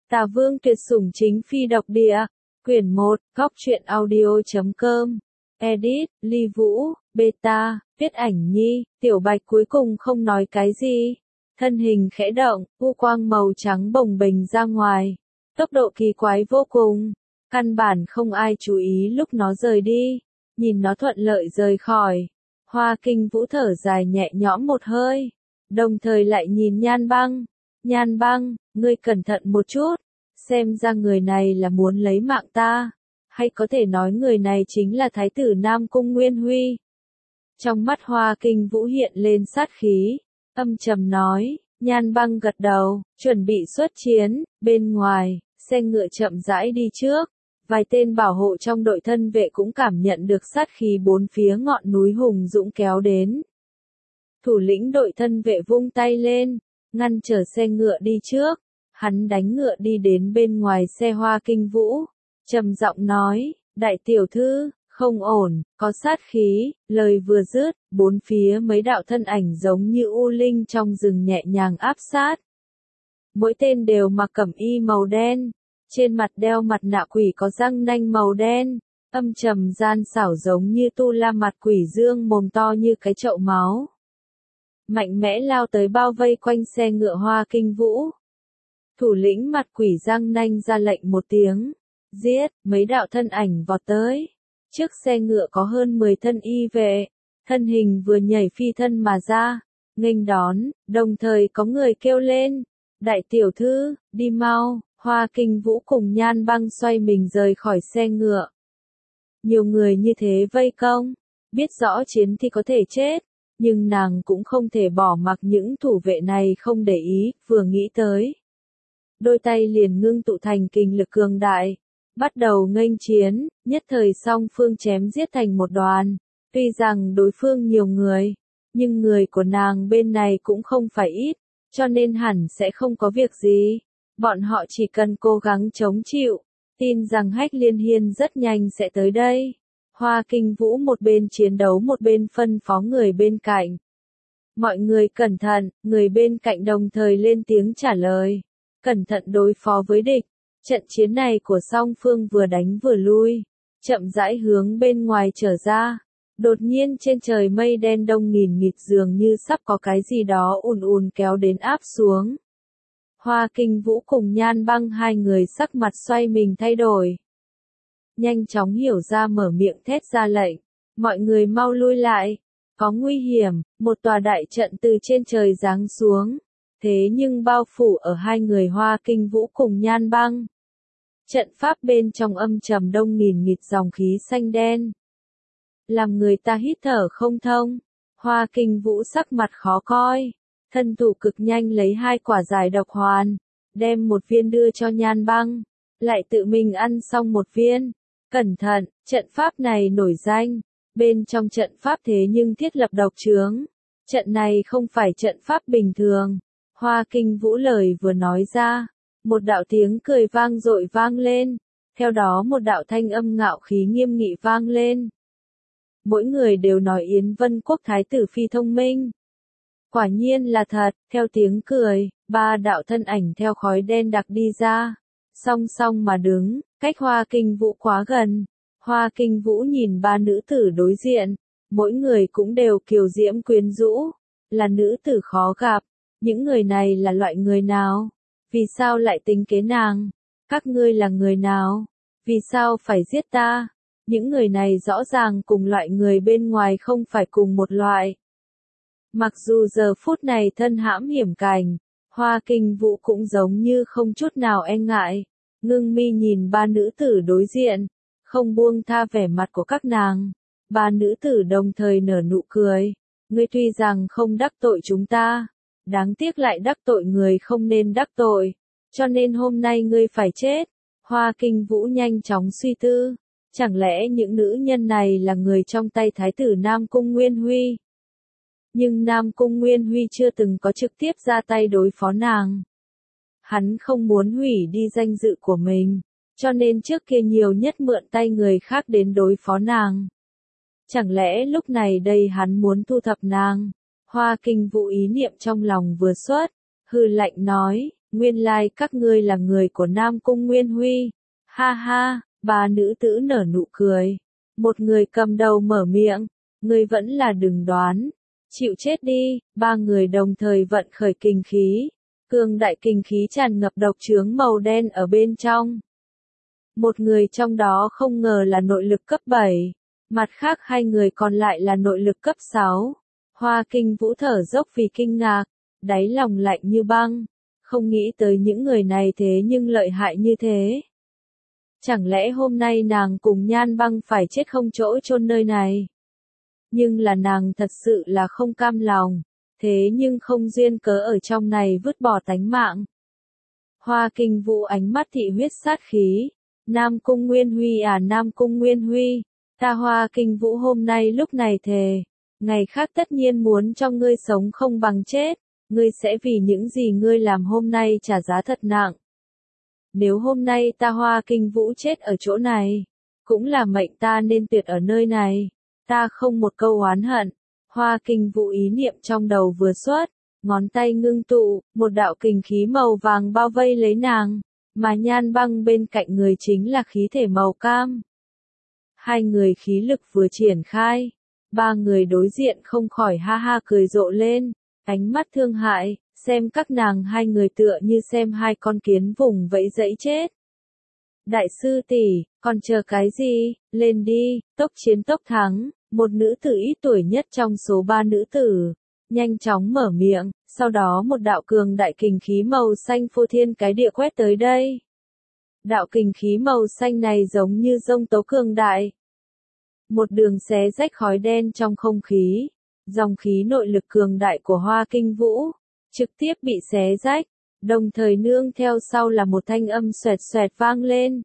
Tà Vương tuyệt sủng chính phi độc địa. Quyển 1, Góc truyện audio.com. Edit, Ly Vũ, Beta, viết ảnh nhi, Tiểu Bạch cuối cùng không nói cái gì. Thân hình khẽ động, u quang màu trắng bồng bềnh ra ngoài. Tốc độ kỳ quái vô cùng. Căn bản không ai chú ý lúc nó rời đi. Nhìn nó thuận lợi rời khỏi. Hoa Kinh Vũ thở dài nhẹ nhõm một hơi. Đồng thời lại nhìn Nhan Băng. Nhan Băng, ngươi cẩn thận một chút. Xem ra người này là muốn lấy mạng ta. Hay có thể nói người này chính là Thái tử Nam Cung Nguyên Huy. Trong mắt Hoa Kinh Vũ hiện lên sát khí. Âm trầm nói, Nhan Băng gật đầu, chuẩn bị xuất chiến. Bên ngoài, xe ngựa chậm rãi đi trước. Vài tên bảo hộ trong đội thân vệ cũng cảm nhận được sát khí bốn phía ngọn núi hùng dũng kéo đến. Thủ lĩnh đội thân vệ vung tay lên, ngăn trở xe ngựa đi trước. Hắn đánh ngựa đi đến bên ngoài xe Hoa Kinh Vũ, trầm giọng nói, đại tiểu thư, không ổn, có sát khí. Lời vừa dứt, bốn phía mấy đạo thân ảnh giống như u linh trong rừng nhẹ nhàng áp sát. Mỗi tên đều mặc cẩm y màu đen, trên mặt đeo mặt nạ quỷ có răng nanh màu đen, âm trầm gian xảo giống như tu la mặt quỷ dương mồm to như cái chậu máu. Mạnh mẽ lao tới bao vây quanh xe ngựa Hoa Kinh Vũ. Thủ lĩnh mặt quỷ răng nanh ra lệnh một tiếng, giết, mấy đạo thân ảnh vọt tới. Trước xe ngựa có hơn 10 thân y vệ, thân hình vừa nhảy phi thân mà ra, nghênh đón, đồng thời có người kêu lên, đại tiểu thư, đi mau. Hoa Kinh Vũ cùng Nhan Băng xoay mình rời khỏi xe ngựa. Nhiều người như thế vây công, biết rõ chiến thì có thể chết, nhưng nàng cũng không thể bỏ mặc những thủ vệ này không để ý, vừa nghĩ tới. Đôi tay liền ngưng tụ thành kình lực cường đại, bắt đầu nghênh chiến, nhất thời song phương chém giết thành một đoàn. Tuy rằng đối phương nhiều người, nhưng người của nàng bên này cũng không phải ít, cho nên hẳn sẽ không có việc gì. Bọn họ chỉ cần cố gắng chống chịu, tin rằng Hách Liên Hiên rất nhanh sẽ tới đây. Hoa Kinh Vũ một bên chiến đấu một bên phân phó người bên cạnh. Mọi người cẩn thận, người bên cạnh đồng thời lên tiếng trả lời. Cẩn thận đối phó với địch. Trận chiến này của song phương vừa đánh vừa lui, chậm rãi hướng bên ngoài trở ra. Đột nhiên trên trời mây đen đông nghìn nghịt dường như sắp có cái gì đó ùn ùn kéo đến áp xuống. Hoa Kinh Vũ cùng Nhan Băng hai người sắc mặt xoay mình thay đổi. Nhanh chóng hiểu ra mở miệng thét ra lệnh. Mọi người mau lui lại. Có nguy hiểm, một tòa đại trận từ trên trời giáng xuống. Thế nhưng bao phủ ở hai người Hoa Kinh Vũ cùng Nhan Băng. Trận pháp bên trong âm trầm đông nghìn nghịt dòng khí xanh đen. Làm người ta hít thở không thông. Hoa Kinh Vũ sắc mặt khó coi. Thân thủ cực nhanh lấy 2 quả giải độc hoàn, đem một viên đưa cho Nhan Băng, lại tự mình ăn xong một viên. Cẩn thận, trận pháp này nổi danh, bên trong trận pháp thế nhưng thiết lập độc chướng. Trận này không phải trận pháp bình thường. Hoa Kinh Vũ lời vừa nói ra, một đạo tiếng cười vang dội vang lên, theo đó một đạo thanh âm ngạo khí nghiêm nghị vang lên. Mỗi người đều nói Yến Vân Quốc Thái tử phi thông minh. Quả nhiên là thật, theo tiếng cười, 3 đạo thân ảnh theo khói đen đặc đi ra, song song mà đứng, cách Hoa Kinh Vũ quá gần. Hoa Kinh Vũ nhìn 3 nữ tử đối diện, mỗi người cũng đều kiều diễm quyến rũ, là nữ tử khó gặp. Những người này là loại người nào? Vì sao lại tính kế nàng? Các ngươi là người nào? Vì sao phải giết ta? Những người này rõ ràng cùng loại người bên ngoài không phải cùng một loại. Mặc dù giờ phút này thân hãm hiểm cảnh, Hoa Kinh Vũ cũng giống như không chút nào e ngại, ngưng mi nhìn 3 nữ tử đối diện, không buông tha vẻ mặt của các nàng. 3 nữ tử đồng thời nở nụ cười, ngươi tuy rằng không đắc tội chúng ta, đáng tiếc lại đắc tội người không nên đắc tội, cho nên hôm nay ngươi phải chết. Hoa Kinh Vũ nhanh chóng suy tư, chẳng lẽ những nữ nhân này là người trong tay Thái tử Nam Cung Nguyên Huy? Nhưng Nam Cung Nguyên Huy chưa từng có trực tiếp ra tay đối phó nàng. Hắn không muốn hủy đi danh dự của mình, cho nên trước kia nhiều nhất mượn tay người khác đến đối phó nàng. Chẳng lẽ lúc này đây hắn muốn thu thập nàng? Hoa Kinh Vũ ý niệm trong lòng vừa xuất, hừ lạnh nói, nguyên lai các ngươi là người của Nam Cung Nguyên Huy. Ha ha, ba nữ tử nở nụ cười. Một người cầm đầu mở miệng, ngươi vẫn là đừng đoán. Chịu chết đi, ba người đồng thời vận khởi kinh khí. Cường đại kinh khí tràn ngập độc chướng màu đen ở bên trong. Một người trong đó không ngờ là nội lực cấp 7, mặt khác hai người còn lại là nội lực cấp 6. Hoa Kinh Vũ thở dốc vì kinh ngạc, đáy lòng lạnh như băng, không nghĩ tới những người này thế nhưng lợi hại như thế. Chẳng lẽ hôm nay nàng cùng Nhan Băng phải chết không chỗ chôn nơi này? Nhưng là nàng thật sự là không cam lòng, thế nhưng không duyên cớ ở trong này vứt bỏ tánh mạng. Hoa Kinh Vũ ánh mắt thị huyết sát khí, Nam Cung Nguyên Huy à Nam Cung Nguyên Huy, ta Hoa Kinh Vũ hôm nay lúc này thề, ngày khác tất nhiên muốn cho ngươi sống không bằng chết, ngươi sẽ vì những gì ngươi làm hôm nay trả giá thật nặng. Nếu hôm nay ta Hoa Kinh Vũ chết ở chỗ này, cũng là mệnh ta nên tuyệt ở nơi này, ta không một câu oán hận. Hoa Kinh Vũ ý niệm trong đầu vừa xuất, ngón tay ngưng tụ, một đạo kình khí màu vàng bao vây lấy nàng, mà Nhan Băng bên cạnh người chính là khí thể màu cam. Hai người khí lực vừa triển khai, ba người đối diện không khỏi ha ha cười rộ lên, ánh mắt thương hại, xem các nàng hai người tựa như xem hai con kiến vùng vẫy dẫy chết. Đại sư tỷ, còn chờ cái gì, lên đi, tốc chiến tốc thắng, một nữ tử ít tuổi nhất trong số ba nữ tử, nhanh chóng mở miệng, sau đó một đạo cường đại kình khí màu xanh phô thiên cái địa quét tới đây. Đạo kình khí màu xanh này giống như giông tố cường đại. Một đường xé rách khói đen trong không khí, dòng khí nội lực cường đại của Hoa Kinh Vũ, trực tiếp bị xé rách, đồng thời nương theo sau là một thanh âm xoẹt xoẹt vang lên.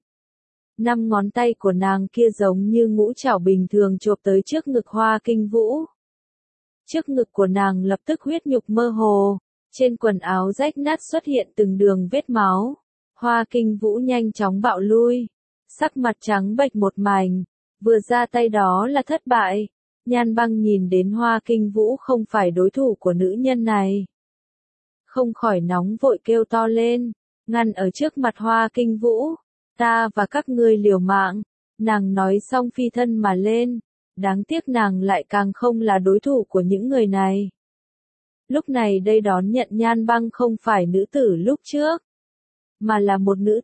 5 ngón tay của nàng kia giống như ngũ trảo bình thường chộp tới trước ngực Hoa Kinh Vũ. Trước ngực của nàng lập tức huyết nhục mơ hồ, trên quần áo rách nát xuất hiện từng đường vết máu. Hoa Kinh Vũ nhanh chóng bạo lui, sắc mặt trắng bệch một mảnh, vừa ra tay đó là thất bại. Nhan Băng nhìn đến Hoa Kinh Vũ không phải đối thủ của nữ nhân này, không khỏi nóng vội kêu to lên, ngăn ở trước mặt Hoa Kinh Vũ, ta và các ngươi liều mạng. Nàng nói xong phi thân mà lên, đáng tiếc nàng lại càng không là đối thủ của những người này. Lúc này đây đón nhận Nhan Băng không phải nữ tử lúc trước, mà là một nữ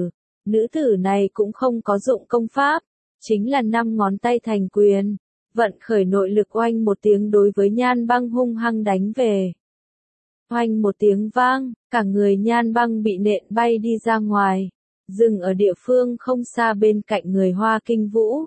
tử này cũng không có dụng công pháp, chính là 5 ngón tay thành quyền, vận khởi nội lực oanh một tiếng đối với Nhan Băng hung hăng đánh về. Oanh một tiếng vang, cả người Nhan Băng bị nện bay đi ra ngoài, dừng ở địa phương không xa bên cạnh người Hoa Kinh Vũ.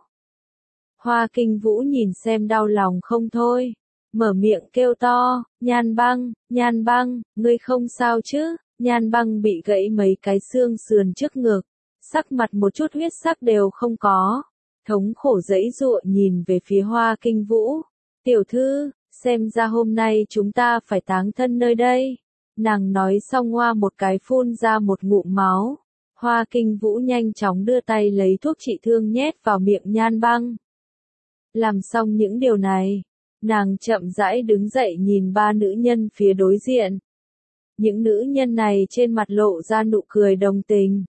Hoa Kinh Vũ nhìn xem đau lòng không thôi, mở miệng kêu to, Nhan Băng, ngươi không sao chứ? Nhan Băng bị gãy mấy cái xương sườn trước ngực, sắc mặt một chút huyết sắc đều không có, thống khổ giãy giụa nhìn về phía Hoa Kinh Vũ. Tiểu thư, xem ra hôm nay chúng ta phải táng thân nơi đây. Nàng nói xong ngoa một cái phun ra một ngụm máu. Hoa Kinh Vũ nhanh chóng đưa tay lấy thuốc trị thương nhét vào miệng Nhan Băng. Làm xong những điều này, nàng chậm rãi đứng dậy nhìn ba nữ nhân phía đối diện. Những nữ nhân này trên mặt lộ ra nụ cười đồng tình.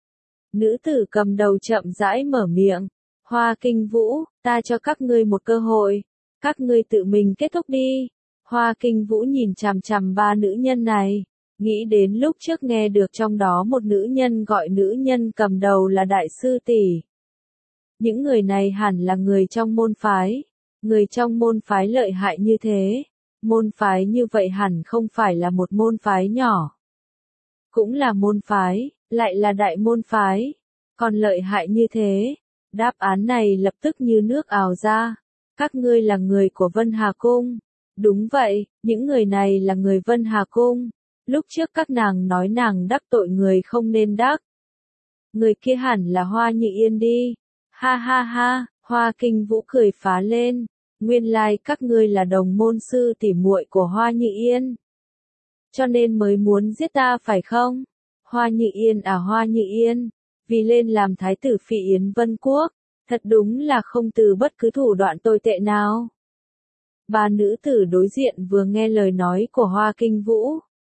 Nữ tử cầm đầu chậm rãi mở miệng, Hoa Kinh Vũ, ta cho các ngươi một cơ hội, các ngươi tự mình kết thúc đi. Hoa Kinh Vũ nhìn chằm chằm ba nữ nhân này, nghĩ đến lúc trước nghe được trong đó một nữ nhân gọi nữ nhân cầm đầu là đại sư tỷ. Những người này hẳn là người trong môn phái, người trong môn phái lợi hại như thế, môn phái như vậy hẳn không phải là một môn phái nhỏ. Cũng là môn phái, lại là đại môn phái, còn lợi hại như thế. Đáp án này lập tức như nước ào ra. Các ngươi là người của Vân Hà Cung. Đúng vậy, những người này là người Vân Hà Cung. Lúc trước các nàng nói nàng đắc tội người không nên đắc. Người kia hẳn là Hoa Nhị Yên đi. Ha ha ha, Hoa Kinh Vũ cười phá lên. Nguyên lai các ngươi là đồng môn sư tỉ muội của Hoa Nhị Yên. Cho nên mới muốn giết ta phải không? Hoa Nhị Yên à Hoa Nhị Yên, vì lên làm thái tử Phỉ Yến Vân Quốc, thật đúng là không từ bất cứ thủ đoạn tồi tệ nào. Ba nữ tử đối diện vừa nghe lời nói của Hoa Kinh Vũ,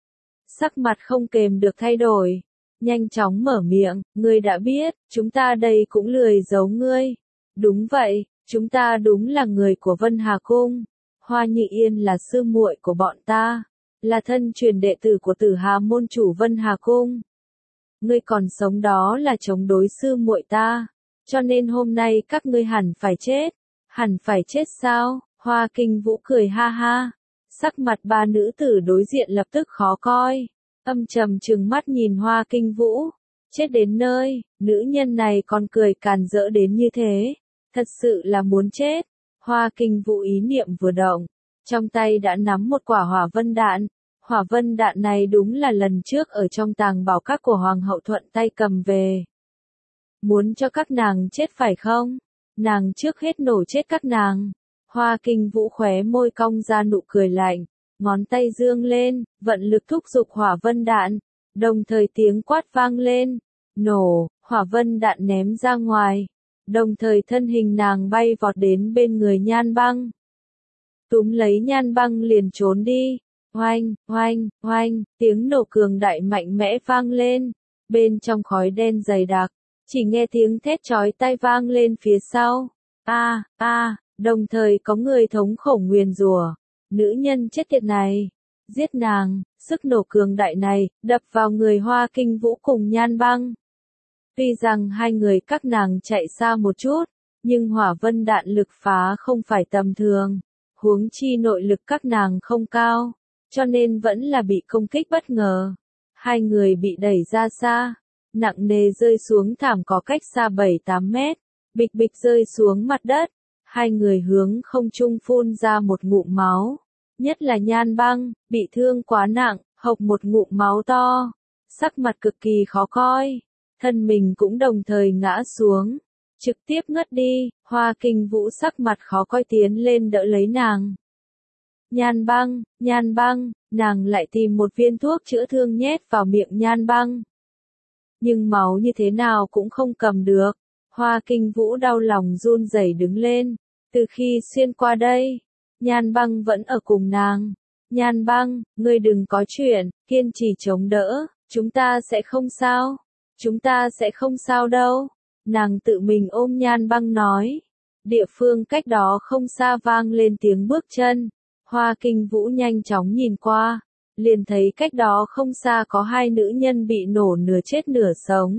sắc mặt không kềm được thay đổi. Nhanh chóng mở miệng, ngươi đã biết, chúng ta đây cũng lười giấu ngươi. Đúng vậy, chúng ta đúng là người của Vân Hà Cung. Hoa Nhị Yên là sư muội của bọn ta, là thân truyền đệ tử của Tử Hà môn chủ Vân Hà Cung. Ngươi còn sống đó là chống đối sư muội ta, cho nên hôm nay các ngươi hẳn phải chết. Hẳn phải chết sao? Hoa Kinh Vũ cười ha ha. Sắc mặt ba nữ tử đối diện lập tức khó coi. Âm trầm trừng mắt nhìn Hoa Kinh Vũ. Chết đến nơi, nữ nhân này còn cười càn rỡ đến như thế. Thật sự là muốn chết. Hoa Kinh Vũ ý niệm vừa động. Trong tay đã nắm một quả hỏa vân đạn. Hỏa vân đạn này đúng là lần trước ở trong tàng bảo các của Hoàng hậu thuận tay cầm về. Muốn cho các nàng chết phải không? Nàng trước hết nổ chết các nàng. Hoa Kinh Vũ khóe môi cong ra nụ cười lạnh, ngón tay dương lên, vận lực thúc giục hỏa vân đạn, đồng thời tiếng quát vang lên, nổ, hỏa vân đạn ném ra ngoài, đồng thời thân hình nàng bay vọt đến bên người Nhan Băng. Túm lấy Nhan Băng liền trốn đi, oanh, oanh, oanh, tiếng nổ cường đại mạnh mẽ vang lên, bên trong khói đen dày đặc, chỉ nghe tiếng thét chói tai vang lên phía sau, đồng thời có người thống khổ nguyền rủa, nữ nhân chết tiệt này, giết nàng, sức nổ cường đại này, đập vào người Hoa Kinh Vũ cùng Nhan Băng. Tuy rằng hai người các nàng chạy xa một chút, nhưng hỏa vân đạn lực phá không phải tầm thường, huống chi nội lực các nàng không cao, cho nên vẫn là bị công kích bất ngờ. Hai người bị đẩy ra xa, nặng nề rơi xuống thảm có cách xa 7-8 mét, bịch bịch rơi xuống mặt đất. Hai người hướng không trung phun ra một ngụm máu, nhất là Nhan Băng, bị thương quá nặng, hộc một ngụm máu to, sắc mặt cực kỳ khó coi, thân mình cũng đồng thời ngã xuống, trực tiếp ngất đi. Hoa Kinh Vũ sắc mặt khó coi tiến lên đỡ lấy nàng. Nhan Băng, nàng lại tìm một viên thuốc chữa thương nhét vào miệng Nhan Băng. Nhưng máu như thế nào cũng không cầm được. Hoa Kinh Vũ đau lòng run rẩy đứng lên. Từ khi xuyên qua đây, Nhan Băng vẫn ở cùng nàng. Nhan Băng, ngươi đừng có chuyện, kiên trì chống đỡ, chúng ta sẽ không sao. Chúng ta sẽ không sao đâu. Nàng tự mình ôm Nhan Băng nói. Địa phương cách đó không xa vang lên tiếng bước chân. Hoa Kinh Vũ nhanh chóng nhìn qua, liền thấy cách đó không xa có hai nữ nhân bị nổ nửa chết nửa sống.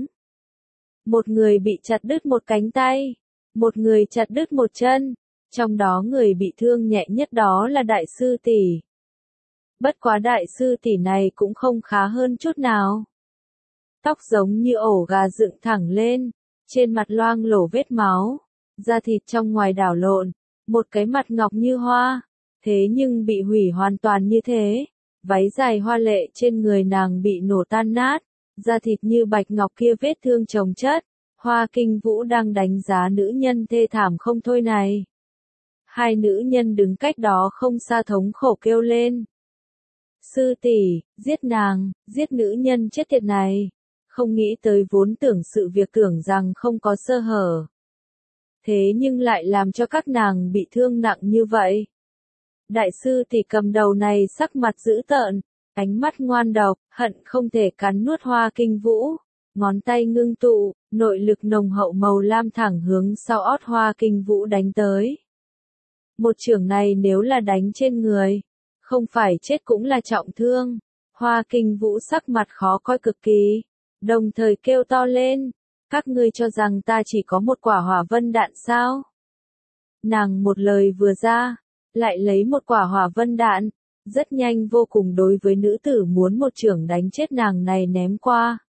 Một người bị chặt đứt một cánh tay, một người chặt đứt một chân, trong đó người bị thương nhẹ nhất đó là đại sư tỷ. Bất quá đại sư tỷ này cũng không khá hơn chút nào. Tóc giống như ổ gà dựng thẳng lên, trên mặt loang lổ vết máu, da thịt trong ngoài đảo lộn, một cái mặt ngọc như hoa, thế nhưng bị hủy hoàn toàn như thế. Váy dài hoa lệ trên người nàng bị nổ tan nát, da thịt như bạch ngọc kia vết thương chồng chất. Hoa Kinh Vũ đang đánh giá nữ nhân thê thảm không thôi này. Hai nữ nhân đứng cách đó không xa thống khổ kêu lên. Sư tỷ, giết nàng, giết nữ nhân chết tiệt này. Không nghĩ tới vốn tưởng sự việc tưởng rằng không có sơ hở. Thế nhưng lại làm cho các nàng bị thương nặng như vậy. Đại sư tỷ cầm đầu này sắc mặt dữ tợn, ánh mắt ngoan độc, hận không thể cắn nuốt Hoa Kinh Vũ. Ngón tay ngưng tụ, nội lực nồng hậu màu lam thẳng hướng sau ót Hoa Kinh Vũ đánh tới. Một chưởng này nếu là đánh trên người, không phải chết cũng là trọng thương. Hoa Kinh Vũ sắc mặt khó coi cực kỳ, đồng thời kêu to lên, các ngươi cho rằng ta chỉ có một quả hỏa vân đạn sao? Nàng một lời vừa ra, lại lấy một quả hỏa vân đạn, rất nhanh vô cùng đối với nữ tử muốn một chưởng đánh chết nàng này ném qua.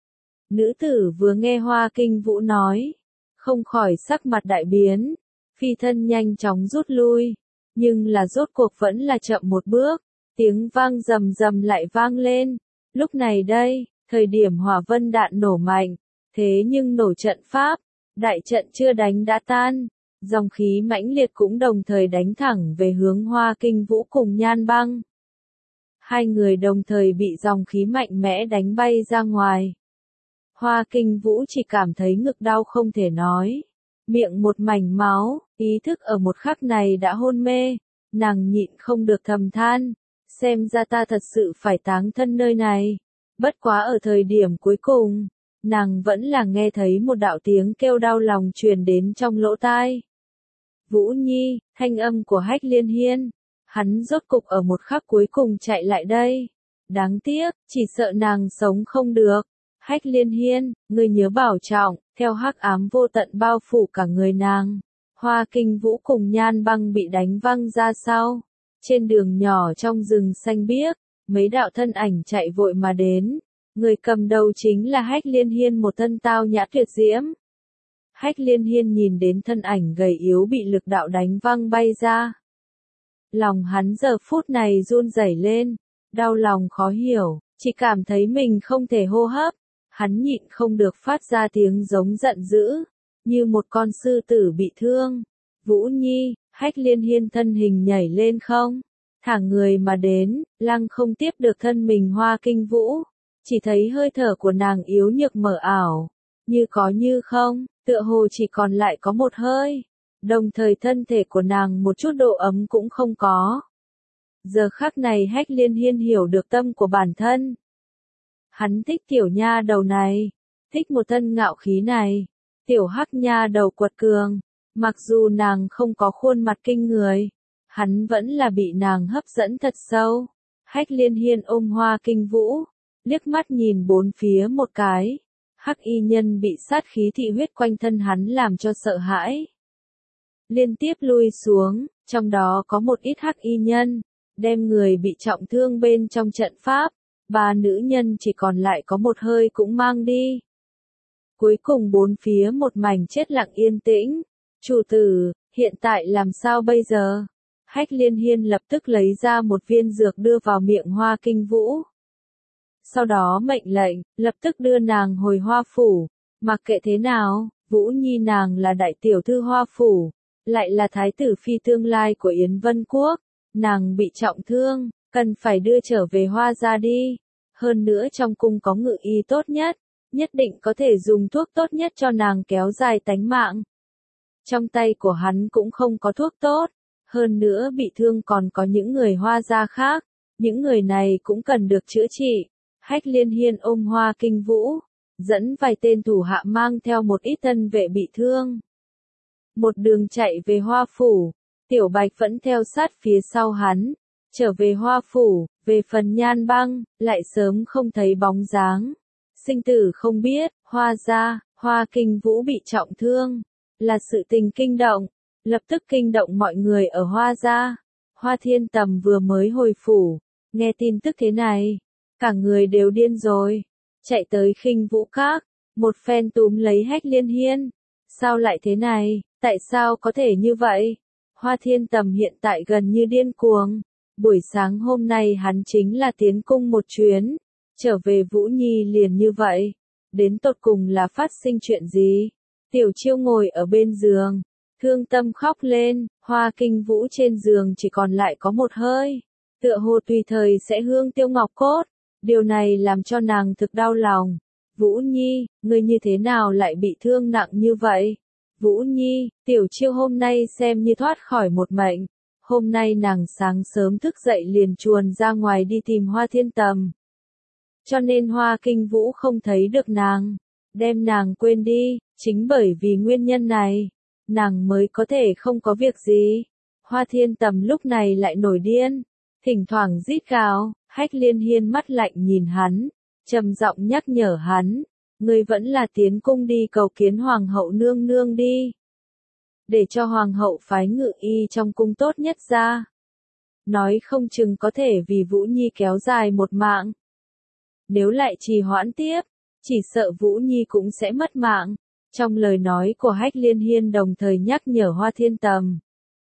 Nữ tử vừa nghe Hoa Kinh Vũ nói, không khỏi sắc mặt đại biến, phi thân nhanh chóng rút lui, nhưng là rốt cuộc vẫn là chậm một bước, tiếng vang rầm rầm lại vang lên. Lúc này đây, thời điểm hỏa vân đạn nổ mạnh, thế nhưng nổ trận pháp, đại trận chưa đánh đã tan, dòng khí mãnh liệt cũng đồng thời đánh thẳng về hướng Hoa Kinh Vũ cùng Nhan Băng. Hai người đồng thời bị dòng khí mạnh mẽ đánh bay ra ngoài. Hoa Kinh Vũ chỉ cảm thấy ngực đau không thể nói, miệng một mảnh máu, ý thức ở một khắc này đã hôn mê, nàng nhịn không được thầm than, xem ra ta thật sự phải táng thân nơi này. Bất quá ở thời điểm cuối cùng, nàng vẫn là nghe thấy một đạo tiếng kêu đau lòng truyền đến trong lỗ tai. Vũ Nhi, thanh âm của Hách Liên Hiên. Hắn rốt cục ở một khắc cuối cùng chạy lại đây. Đáng tiếc, chỉ sợ nàng sống không được. Hách Liên Hiên, ngươi nhớ bảo trọng, theo hắc ám vô tận bao phủ cả người nàng. Hoa Kinh Vũ cùng Nhan Băng bị đánh văng ra sau. Trên đường nhỏ trong rừng xanh biếc, mấy đạo thân ảnh chạy vội mà đến. Người cầm đầu chính là Hách Liên Hiên, một thân tao nhã tuyệt diễm. Hách Liên Hiên nhìn đến thân ảnh gầy yếu bị lực đạo đánh văng bay ra. Lòng hắn giờ phút này run rẩy lên, đau lòng khó hiểu, chỉ cảm thấy mình không thể hô hấp. Hắn nhịn không được phát ra tiếng giống giận dữ, như một con sư tử bị thương. Vũ Nhi, Hách Liên Hiên thân hình nhảy lên không, thả người mà đến, lăng không tiếp được thân mình Hoa Kinh Vũ. Chỉ thấy hơi thở của nàng yếu nhược mờ ảo, như có như không, tựa hồ chỉ còn lại có một hơi. Đồng thời thân thể của nàng một chút độ ấm cũng không có. Giờ khắc này Hách Liên Hiên hiểu được tâm của bản thân. Hắn thích tiểu nha đầu này, thích một thân ngạo khí này. Tiểu hắc nha đầu quật cường, mặc dù nàng không có khuôn mặt kinh người, hắn vẫn là bị nàng hấp dẫn thật sâu. Hách Liên Hiên ôm Hoa Kinh Vũ, liếc mắt nhìn bốn phía một cái. Hắc y nhân bị sát khí thị huyết quanh thân hắn làm cho sợ hãi. Liên tiếp lui xuống, trong đó có một ít hắc y nhân, đem người bị trọng thương bên trong trận pháp. 3 nữ nhân chỉ còn lại có một hơi cũng mang đi. Cuối cùng bốn phía một mảnh chết lặng yên tĩnh. Chủ tử, hiện tại làm sao bây giờ? Hách Liên Hiên lập tức lấy ra một viên dược đưa vào miệng Hoa Kinh Vũ. Sau đó mệnh lệnh, lập tức đưa nàng hồi Hoa Phủ. Mặc kệ thế nào, Vũ Nhi nàng là đại tiểu thư Hoa Phủ, lại là thái tử phi tương lai của Yến Vân Quốc. Nàng bị trọng thương, cần phải đưa trở về Hoa gia đi. Hơn nữa trong cung có ngự y tốt nhất, nhất định có thể dùng thuốc tốt nhất cho nàng kéo dài tánh mạng. Trong tay của hắn cũng không có thuốc tốt, hơn nữa bị thương còn có những người Hoa gia khác, những người này cũng cần được chữa trị. Hách Liên Hiên ôm Hoa Kinh Vũ, dẫn vài tên thủ hạ mang theo một ít thân vệ bị thương. Một đường chạy về Hoa Phủ, Tiểu Bạch vẫn theo sát phía sau hắn, trở về Hoa Phủ. Về phần Nhan Băng, lại sớm không thấy bóng dáng. Sinh tử không biết, Hoa gia, Hoa Kinh Vũ bị trọng thương, là sự tình kinh động, lập tức kinh động mọi người ở Hoa gia. Hoa Thiên Tầm vừa mới hồi phủ, nghe tin tức thế này, cả người đều điên rồi, chạy tới Khinh Vũ Các, một phen túm lấy Hách Liên Hiên. Sao lại thế này, tại sao có thể như vậy? Hoa Thiên Tầm hiện tại gần như điên cuồng. Buổi sáng hôm nay hắn chính là tiến cung một chuyến, trở về Vũ Nhi liền như vậy. Đến tột cùng là phát sinh chuyện gì? Tiểu Chiêu ngồi ở bên giường, thương tâm khóc lên. Hoa Kinh Vũ trên giường chỉ còn lại có một hơi, tựa hồ tùy thời sẽ hương tiêu ngọc cốt. Điều này làm cho nàng thực đau lòng. Vũ Nhi, ngươi như thế nào lại bị thương nặng như vậy? Vũ Nhi, Tiểu Chiêu hôm nay xem như thoát khỏi một mệnh. Hôm nay nàng sáng sớm thức dậy liền chuồn ra ngoài đi tìm Hoa Thiên Tầm. Cho nên Hoa Kinh Vũ không thấy được nàng, đem nàng quên đi. Chính bởi vì nguyên nhân này, nàng mới có thể không có việc gì. Hoa Thiên Tầm lúc này lại nổi điên, thỉnh thoảng rít gào. Hách Liên Hiên mắt lạnh nhìn hắn, trầm giọng nhắc nhở hắn, ngươi vẫn là tiến cung đi cầu kiến Hoàng hậu nương nương đi. Để cho Hoàng hậu phái ngự y trong cung tốt nhất ra. Nói không chừng có thể vì Vũ Nhi kéo dài một mạng. Nếu lại trì hoãn tiếp, chỉ sợ Vũ Nhi cũng sẽ mất mạng. Trong lời nói của Hách Liên Hiên đồng thời nhắc nhở Hoa Thiên Tầm.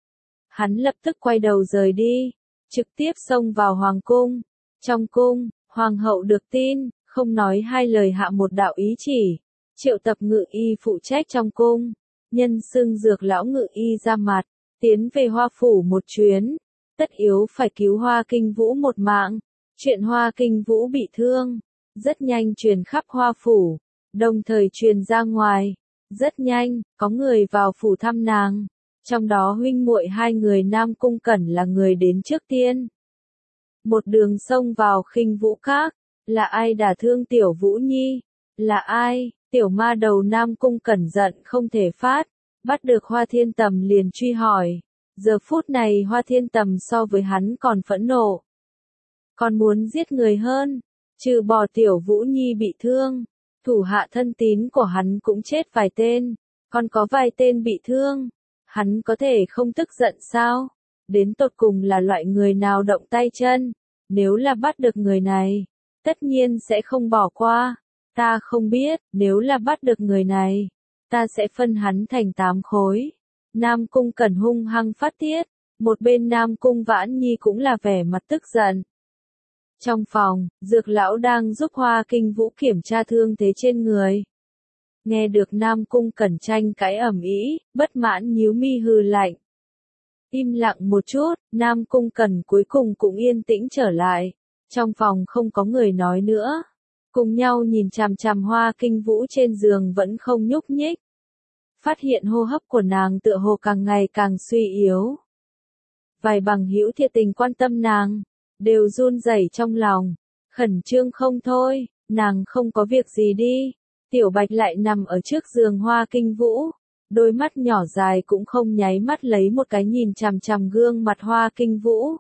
Hắn lập tức quay đầu rời đi, trực tiếp xông vào Hoàng cung. Trong cung, Hoàng hậu được tin, không nói hai lời hạ một đạo ý chỉ, triệu tập ngự y phụ trách trong cung. Nhân xưng Dược lão ngự y ra mặt, tiến về Hoa Phủ một chuyến, tất yếu phải cứu Hoa Kinh Vũ một mạng. Chuyện Hoa Kinh Vũ bị thương, rất nhanh truyền khắp Hoa Phủ, đồng thời truyền ra ngoài. Rất nhanh, có người vào phủ thăm nàng, trong đó huynh muội hai người Nam Cung Cẩn là người đến trước tiên. một đường xông vào Khinh Vũ Các. Là ai đả thương Tiểu Vũ Nhi? Là ai? Tiểu ma đầu Nam Cung Cẩn giận không thể phát, bắt được Hoa Thiên Tầm liền truy hỏi. Giờ phút này Hoa Thiên Tầm so với hắn còn phẫn nộ, còn muốn giết người hơn. Trừ bỏ Tiểu Vũ Nhi bị thương, thủ hạ thân tín của hắn cũng chết vài tên, còn có vài tên bị thương. Hắn có thể không tức giận sao? Đến tột cùng là loại người nào động tay chân? Nếu là bắt được người này, tất nhiên sẽ không bỏ qua. Ta không biết, nếu là bắt được người này, ta sẽ phân hắn thành 8 khối. Nam Cung Cẩn hung hăng phát tiết, một bên Nam Cung Vãn Nhi cũng là vẻ mặt tức giận. Trong phòng, Dược lão đang giúp Hoa Kinh Vũ kiểm tra thương thế trên người. Nghe được Nam Cung Cẩn tranh cãi ầm ĩ, bất mãn nhíu mi hừ lạnh. Im lặng một chút, Nam Cung Cẩn cuối cùng cũng yên tĩnh trở lại. Trong phòng không có người nói nữa. Cùng nhau nhìn chằm chằm Hoa Kinh Vũ trên giường vẫn không nhúc nhích. Phát hiện hô hấp của nàng tựa hồ càng ngày càng suy yếu. Vài bằng hữu thiệt tình quan tâm nàng, đều run rẩy trong lòng, khẩn trương không thôi. Nàng không có việc gì đi. Tiểu Bạch lại nằm ở trước giường Hoa Kinh Vũ, đôi mắt nhỏ dài cũng không nháy mắt lấy một cái nhìn chằm chằm gương mặt Hoa Kinh Vũ.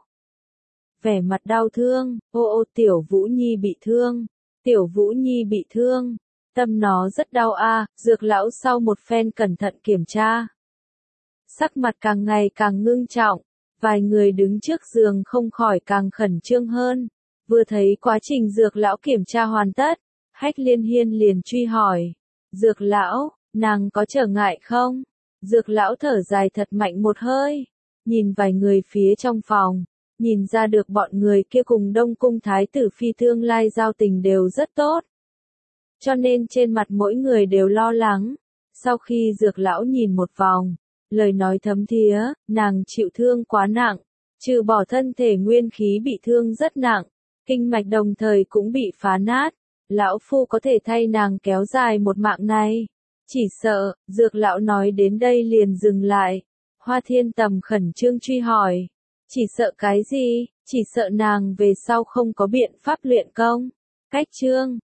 Vẻ mặt đau thương, ô Tiểu Vũ Nhi bị thương, Tiểu Vũ Nhi bị thương, tâm nó rất đau a. Dược lão sau một phen cẩn thận kiểm tra, sắc mặt càng ngày càng ngưng trọng, vài người đứng trước giường không khỏi càng khẩn trương hơn. Vừa thấy quá trình Dược lão kiểm tra hoàn tất, Hách Liên Hiên liền truy hỏi, Dược lão, nàng có trở ngại không? Dược lão thở dài thật mạnh một hơi, nhìn vài người phía trong phòng, nhìn ra được bọn người kia cùng Đông Cung Thái tử Phi tương lai giao tình đều rất tốt. Cho nên trên mặt mỗi người đều lo lắng. Sau khi Dược lão nhìn một vòng, lời nói thấm thía, nàng chịu thương quá nặng, trừ bỏ thân thể nguyên khí bị thương rất nặng, kinh mạch đồng thời cũng bị phá nát. Lão phu có thể thay nàng kéo dài một mạng này. Chỉ sợ, Dược lão nói đến đây liền dừng lại. Hoa Thiên Tầm khẩn trương truy hỏi. Chỉ sợ cái gì? Chỉ sợ nàng về sau không có biện pháp luyện công. Cách chương